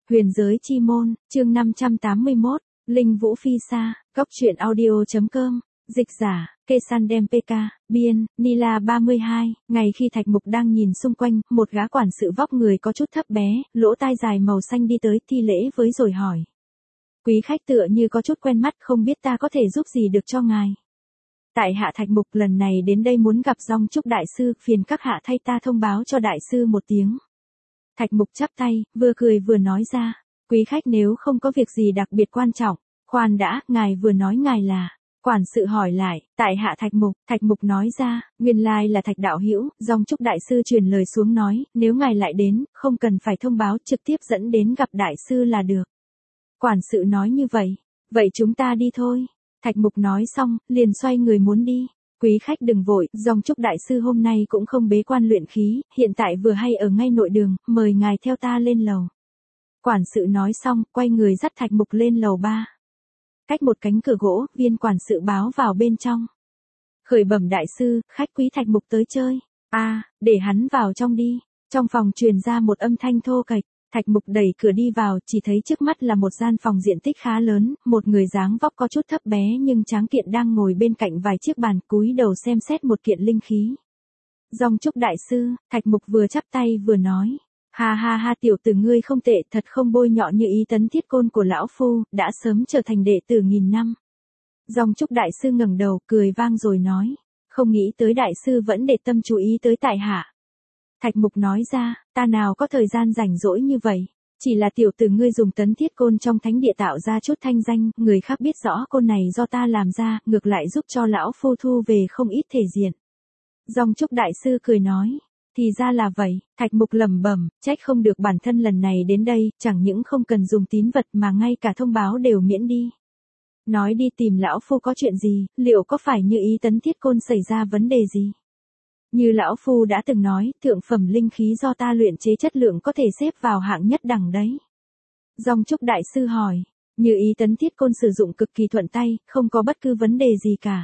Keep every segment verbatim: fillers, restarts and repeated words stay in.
Huyền giới chi môn, chương năm trăm tám mươi mốt, Linh Vũ Phi Sa, Cóc truyện audio.com, dịch giả, Kê San Đem pê ca, biên, Nila ba mươi hai, ngày khi Thạch Mục đang nhìn xung quanh, một gã quản sự vóc người có chút thấp bé, lỗ tai dài màu xanh đi tới thi lễ với rồi hỏi. Quý khách tựa như có chút quen mắt, không biết ta có thể giúp gì được cho ngài. Tại hạ Thạch Mục lần này đến đây muốn gặp Dòng Trúc Đại Sư, phiền các hạ thay ta thông báo cho Đại Sư một tiếng. Thạch Mục chắp tay, vừa cười vừa nói ra, quý khách nếu không có việc gì đặc biệt quan trọng, khoan đã, ngài vừa nói ngài là, quản sự hỏi lại, tại hạ Thạch Mục, Thạch Mục nói ra, nguyên lai là Thạch đạo hữu, Dòng Trúc Đại Sư truyền lời xuống nói, nếu ngài lại đến, không cần phải thông báo, trực tiếp dẫn đến gặp Đại Sư là được. Quản sự nói như vậy, vậy chúng ta đi thôi. Thạch Mục nói xong, liền xoay người muốn đi. Quý khách đừng vội, Dòng Trúc Đại Sư hôm nay cũng không bế quan luyện khí, hiện tại vừa hay ở ngay nội đường, mời ngài theo ta lên lầu. Quản sự nói xong, quay người dắt Thạch Mục lên lầu ba. Cách một cánh cửa gỗ, viên quản sự báo vào bên trong. Khởi bẩm Đại Sư, khách quý Thạch Mục tới chơi. A, à, để hắn vào trong đi. Trong phòng truyền ra một âm thanh thô kệch. Thạch Mục đẩy cửa đi vào, chỉ thấy trước mắt là một gian phòng diện tích khá lớn, một người dáng vóc có chút thấp bé nhưng tráng kiện đang ngồi bên cạnh vài chiếc bàn, cúi đầu xem xét một kiện linh khí. Dòng Trúc Đại Sư, Thạch Mục vừa chắp tay vừa nói, ha ha ha, tiểu tử ngươi không tệ, thật không bôi nhọ như ý tấn thiết côn của lão phu, đã sớm trở thành đệ tử nghìn năm. Dòng Trúc Đại Sư ngẩng đầu, cười vang rồi nói, không nghĩ tới Đại Sư vẫn để tâm chú ý tới tại hạ. Thạch Mục nói ra, ta nào có thời gian rảnh rỗi như vậy, chỉ là tiểu tử ngươi dùng tấn thiết côn trong thánh địa tạo ra chút thanh danh, người khác biết rõ côn này do ta làm ra, ngược lại giúp cho lão phu thu về không ít thể diện. Dòng Trúc Đại Sư cười nói, thì ra là vậy. Thạch Mục lẩm bẩm, trách không được bản thân lần này đến đây, chẳng những không cần dùng tín vật mà ngay cả thông báo đều miễn đi. Nói đi tìm lão phu có chuyện gì, liệu có phải như ý tấn thiết côn xảy ra vấn đề gì? Như lão phu đã từng nói, thượng phẩm linh khí do ta luyện chế chất lượng có thể xếp vào hạng nhất đẳng đấy. Dòng Trúc Đại Sư hỏi, như ý tấn thiết côn sử dụng cực kỳ thuận tay, không có bất cứ vấn đề gì cả.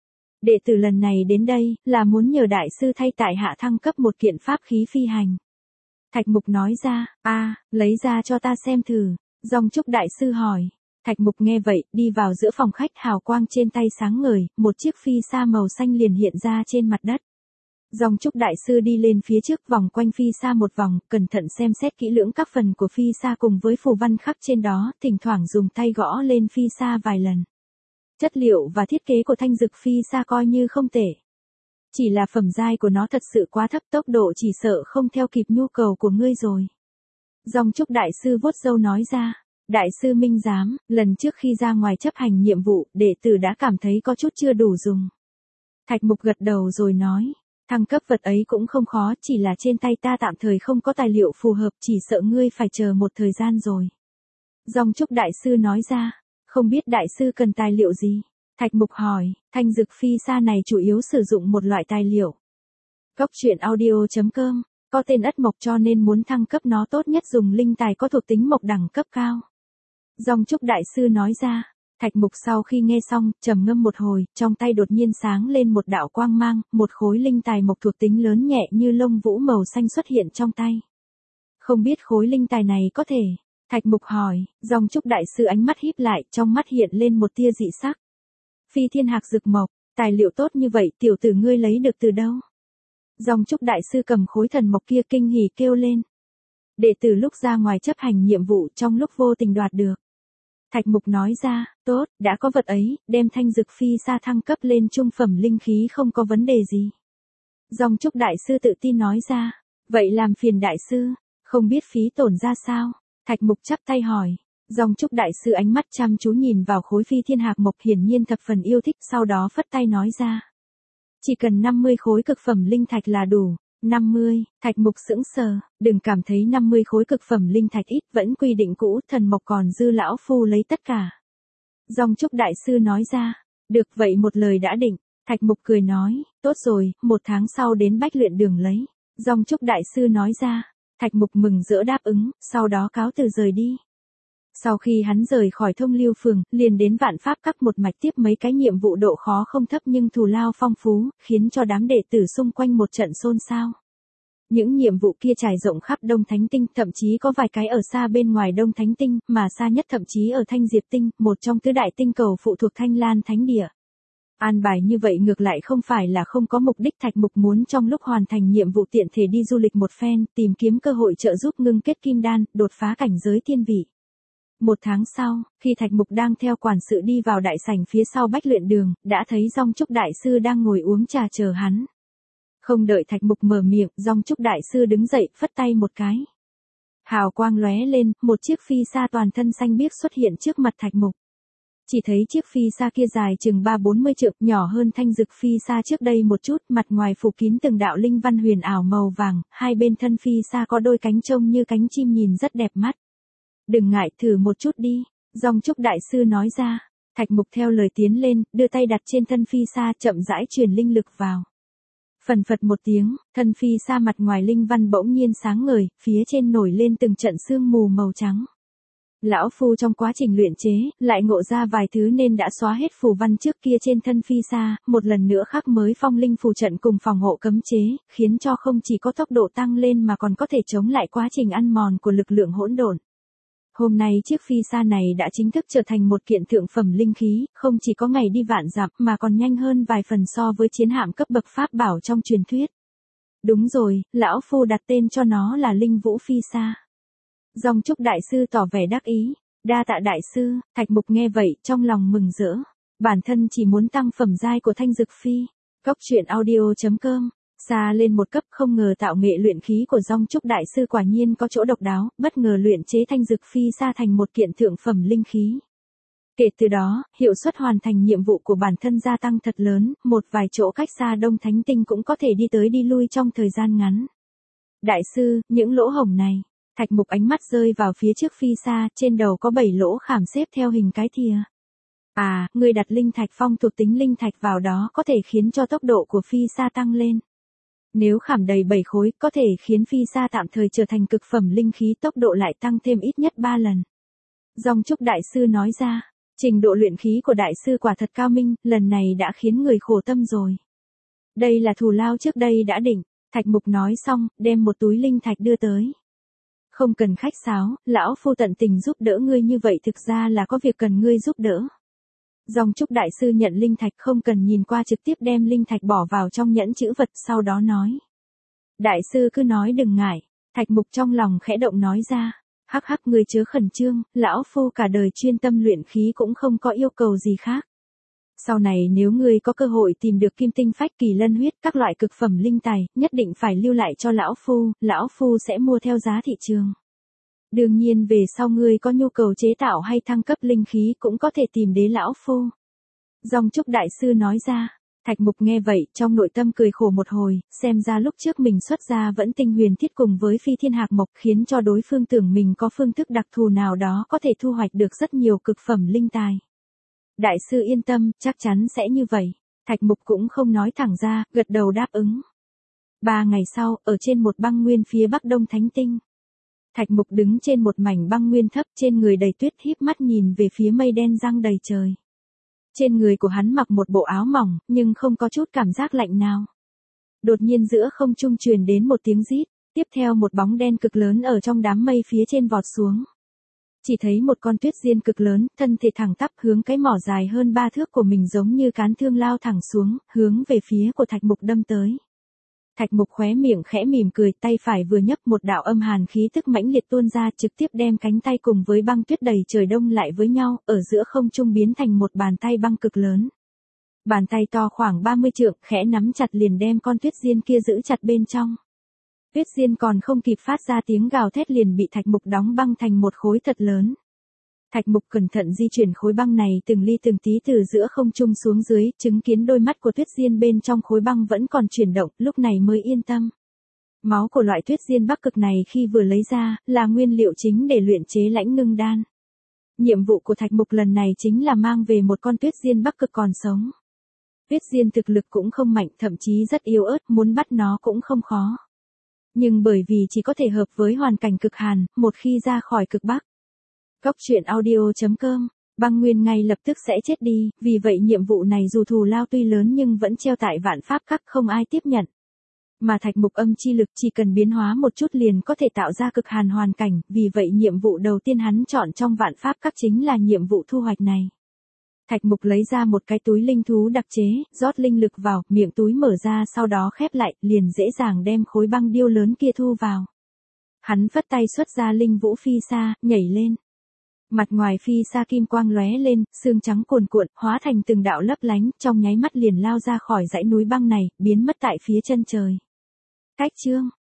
Đệ tử lần này đến đây, là muốn nhờ Đại Sư thay tại hạ thăng cấp một kiện pháp khí phi hành. Thạch Mục nói ra, a, à, lấy ra cho ta xem thử. Dòng Trúc Đại Sư hỏi. Thạch Mục nghe vậy, đi vào giữa phòng khách, hào quang trên tay sáng ngời, một chiếc phi sa màu xanh liền hiện ra trên mặt đất. Dòng Trúc Đại Sư đi lên phía trước, vòng quanh phi sa một vòng, cẩn thận xem xét kỹ lưỡng các phần của phi sa cùng với phù văn khắc trên đó, thỉnh thoảng dùng tay gõ lên phi sa vài lần. Chất liệu và thiết kế của thanh dực phi sa coi như không tệ. Chỉ là phẩm giai của nó thật sự quá thấp, tốc độ chỉ sợ không theo kịp nhu cầu của ngươi rồi. Dòng Trúc Đại Sư vuốt râu nói ra, Đại Sư minh giám, lần trước khi ra ngoài chấp hành nhiệm vụ, đệ tử đã cảm thấy có chút chưa đủ dùng. Thạch Mục gật đầu rồi nói, thăng cấp vật ấy cũng không khó, chỉ là trên tay ta tạm thời không có tài liệu phù hợp, chỉ sợ ngươi phải chờ một thời gian rồi. Dòng Trúc Đại Sư nói ra, không biết Đại Sư cần tài liệu gì? Thạch Mục hỏi, thanh dực phi sa này chủ yếu sử dụng một loại tài liệu. Cóc truyện audio.com, có tên ất mộc cho nên muốn thăng cấp nó tốt nhất dùng linh tài có thuộc tính mộc đẳng cấp cao. Dòng Trúc Đại Sư nói ra. Thạch Mục sau khi nghe xong, trầm ngâm một hồi, trong tay đột nhiên sáng lên một đạo quang mang, một khối linh tài mộc thuộc tính lớn nhẹ như lông vũ màu xanh xuất hiện trong tay. Không biết khối linh tài này có thể? Thạch Mục hỏi. Dòng Trúc Đại Sư ánh mắt híp lại, trong mắt hiện lên một tia dị sắc. Phi thiên hạc dực mộc, tài liệu tốt như vậy, tiểu tử ngươi lấy được từ đâu? Dòng Trúc Đại Sư cầm khối thần mộc kia kinh hỉ kêu lên. Đệ tử lúc ra ngoài chấp hành nhiệm vụ trong lúc vô tình đoạt được. Thạch Mục nói ra, tốt, đã có vật ấy, đem thanh dực phi sa thăng cấp lên trung phẩm linh khí không có vấn đề gì. Dòng Trúc Đại Sư tự tin nói ra, vậy làm phiền Đại Sư, không biết phí tổn ra sao? Thạch Mục chắp tay hỏi. Dòng Trúc Đại Sư ánh mắt chăm chú nhìn vào khối phi thiên hạc mộc, hiển nhiên thập phần yêu thích, sau đó phất tay nói ra. Chỉ cần năm mươi khối cực phẩm linh thạch là đủ. năm mươi, Thạch Mục sững sờ, đừng cảm thấy năm mươi khối cực phẩm linh thạch ít, vẫn quy định cũ, thần mộc còn dư lão phu lấy tất cả. Dòng Trúc Đại Sư nói ra, được vậy một lời đã định. Thạch Mục cười nói, tốt rồi, một tháng sau đến Bách Luyện Đường lấy. Dòng Trúc Đại Sư nói ra, Thạch Mục mừng rỡ đáp ứng, sau đó cáo từ rời đi. Sau khi hắn rời khỏi Thông Lưu Phường, liền đến Vạn Pháp Các một mạch tiếp mấy cái nhiệm vụ độ khó không thấp nhưng thù lao phong phú, khiến cho đám đệ tử xung quanh một trận xôn xao. Những nhiệm vụ kia trải rộng khắp Đông Thánh Tinh, thậm chí có vài cái ở xa bên ngoài Đông Thánh Tinh, mà xa nhất thậm chí ở Thanh Diệp Tinh, một trong tứ đại tinh cầu phụ thuộc Thanh Lan Thánh Địa. An bài như vậy ngược lại không phải là không có mục đích. Thạch Mục muốn trong lúc hoàn thành nhiệm vụ tiện thể đi du lịch một phen, tìm kiếm cơ hội trợ giúp ngưng kết kim đan, đột phá cảnh giới thiên vị. Một tháng sau, khi Thạch Mục đang theo quản sự đi vào đại sảnh phía sau bách luyện đường, đã thấy Dong Trúc Đại Sư đang ngồi uống trà chờ hắn. Không đợi Thạch Mục mở miệng, Dong Trúc Đại Sư đứng dậy, phất tay một cái. Hào quang lóe lên, một chiếc phi sa toàn thân xanh biếc xuất hiện trước mặt Thạch Mục. Chỉ thấy chiếc phi sa kia dài chừng ba bốn mươi trượng, nhỏ hơn thanh dực phi sa trước đây một chút, mặt ngoài phủ kín từng đạo linh văn huyền ảo màu vàng, hai bên thân phi sa có đôi cánh trông như cánh chim nhìn rất đẹp mắt. Đừng ngại, thử một chút đi, Dong Trúc Đại Sư nói ra. Thạch Mục theo lời tiến lên, đưa tay đặt trên thân phi sa, chậm rãi truyền linh lực vào. Phần phật một tiếng, thân phi sa mặt ngoài linh văn bỗng nhiên sáng ngời, phía trên nổi lên từng trận sương mù màu trắng. Lão Phu trong quá trình luyện chế, lại ngộ ra vài thứ nên đã xóa hết phù văn trước kia trên thân phi sa, một lần nữa khắc mới phong linh phù trận cùng phòng hộ cấm chế, khiến cho không chỉ có tốc độ tăng lên mà còn có thể chống lại quá trình ăn mòn của lực lượng hỗn độn. Hôm nay chiếc phi sa này đã chính thức trở thành một kiện thượng phẩm linh khí, không chỉ có ngày đi vạn dặm mà còn nhanh hơn vài phần so với chiến hạm cấp bậc pháp bảo trong truyền thuyết. Đúng rồi, lão Phu đặt tên cho nó là Linh Vũ Phi Sa. Dong Trúc Đại Sư tỏ vẻ đắc ý. Đa tạ Đại Sư. Thạch Mục nghe vậy, trong lòng mừng rỡ. Bản thân chỉ muốn tăng phẩm giai của thanh dực phi. Cốc truyện audio chấm com. Xa lên một cấp, không ngờ tạo nghệ luyện khí của Dong Trúc Đại Sư quả nhiên có chỗ độc đáo, bất ngờ luyện chế thanh dực phi sa thành một kiện thượng phẩm linh khí. Kể từ đó, hiệu suất hoàn thành nhiệm vụ của bản thân gia tăng thật lớn, một vài chỗ cách xa Đông Thánh Tinh cũng có thể đi tới đi lui trong thời gian ngắn. Đại Sư, những lỗ hổng này. Thạch Mục ánh mắt rơi vào phía trước phi sa, trên đầu có bảy lỗ khảm xếp theo hình cái thìa. À, người đặt linh thạch phong thuộc tính linh thạch vào đó có thể khiến cho tốc độ của phi sa tăng lên. Nếu khảm đầy bảy khối, có thể khiến phi sa tạm thời trở thành cực phẩm linh khí, tốc độ lại tăng thêm ít nhất ba lần. Dong Trúc Đại Sư nói ra, trình độ luyện khí của Đại Sư quả thật cao minh, lần này đã khiến người khổ tâm rồi. Đây là thù lao trước đây đã định. Thạch Mục nói xong, đem một túi linh thạch đưa tới. Không cần khách sáo, lão Phu tận tình giúp đỡ ngươi như vậy, thực ra là có việc cần ngươi giúp đỡ. Dong Trúc Đại Sư nhận linh thạch, không cần nhìn qua, trực tiếp đem linh thạch bỏ vào trong nhẫn chữ vật, sau đó nói. Đại Sư cứ nói đừng ngại. Thạch Mục trong lòng khẽ động nói ra. Hắc hắc, ngươi chớ khẩn trương, lão Phu cả đời chuyên tâm luyện khí cũng không có yêu cầu gì khác. Sau này nếu ngươi có cơ hội tìm được kim tinh phách, kỳ lân huyết, các loại cực phẩm linh tài, nhất định phải lưu lại cho lão Phu, lão Phu sẽ mua theo giá thị trường. Đương nhiên về sau ngươi có nhu cầu chế tạo hay thăng cấp linh khí cũng có thể tìm đến lão Phu. Dong Trúc Đại Sư nói ra. Thạch Mục nghe vậy, trong nội tâm cười khổ một hồi, xem ra lúc trước mình xuất ra vẫn tinh huyền thiết cùng với phi thiên hạc mộc, khiến cho đối phương tưởng mình có phương thức đặc thù nào đó có thể thu hoạch được rất nhiều cực phẩm linh tài. Đại Sư yên tâm, chắc chắn sẽ như vậy. Thạch Mục cũng không nói thẳng ra, gật đầu đáp ứng. Ba ngày sau, ở trên một băng nguyên phía bắc Đông Thánh Tinh. Thạch Mục đứng trên một mảnh băng nguyên thấp, trên người đầy tuyết, híp mắt nhìn về phía mây đen giăng đầy trời. Trên người của hắn mặc một bộ áo mỏng, nhưng không có chút cảm giác lạnh nào. Đột nhiên giữa không trung truyền đến một tiếng rít, tiếp theo một bóng đen cực lớn ở trong đám mây phía trên vọt xuống. Chỉ thấy một con tuyết diên cực lớn, thân thể thẳng tắp, hướng cái mỏ dài hơn ba thước của mình giống như cán thương lao thẳng xuống, hướng về phía của Thạch Mục đâm tới. Thạch Mục khóe miệng khẽ mỉm cười, tay phải vừa nhấc, một đạo âm hàn khí tức mãnh liệt tuôn ra, trực tiếp đem cánh tay cùng với băng tuyết đầy trời đông lại với nhau, ở giữa không trung biến thành một bàn tay băng cực lớn. Bàn tay to khoảng ba mươi trượng, khẽ nắm chặt liền đem con tuyết diên kia giữ chặt bên trong. Tuyết diên còn không kịp phát ra tiếng gào thét liền bị Thạch Mục đóng băng thành một khối thật lớn. Thạch Mục cẩn thận di chuyển khối băng này từng ly từng tí từ giữa không trung xuống dưới, chứng kiến đôi mắt của tuyết diên bên trong khối băng vẫn còn chuyển động, lúc này mới yên tâm. Máu của loại tuyết diên bắc cực này khi vừa lấy ra, là nguyên liệu chính để luyện chế lãnh ngưng đan. Nhiệm vụ của Thạch Mục lần này chính là mang về một con tuyết diên bắc cực còn sống. Tuyết diên thực lực cũng không mạnh, thậm chí rất yếu ớt, muốn bắt nó cũng không khó. Nhưng bởi vì chỉ có thể hợp với hoàn cảnh cực hàn, một khi ra khỏi cực bắc. Cốc truyện audio chấm com, băng nguyên ngay lập tức sẽ chết đi, vì vậy nhiệm vụ này dù thù lao tuy lớn nhưng vẫn treo tại Vạn Pháp Các, không ai tiếp nhận. Mà thạch mục âm chi lực chỉ cần biến hóa một chút liền có thể tạo ra cực hàn hoàn cảnh, vì vậy nhiệm vụ đầu tiên hắn chọn trong vạn pháp các chính là nhiệm vụ thu hoạch này. Thạch mục lấy ra một cái túi linh thú đặc chế, rót linh lực vào, miệng túi mở ra sau đó khép lại, liền dễ dàng đem khối băng điêu lớn kia thu vào. Hắn phất tay xuất ra linh vũ phi sa, nhảy lên. Mặt ngoài phi sa kim quang lóe lên, xương trắng cuồn cuộn, hóa thành từng đạo lấp lánh, trong nháy mắt liền lao ra khỏi dãy núi băng này, biến mất tại phía chân trời. Cách chương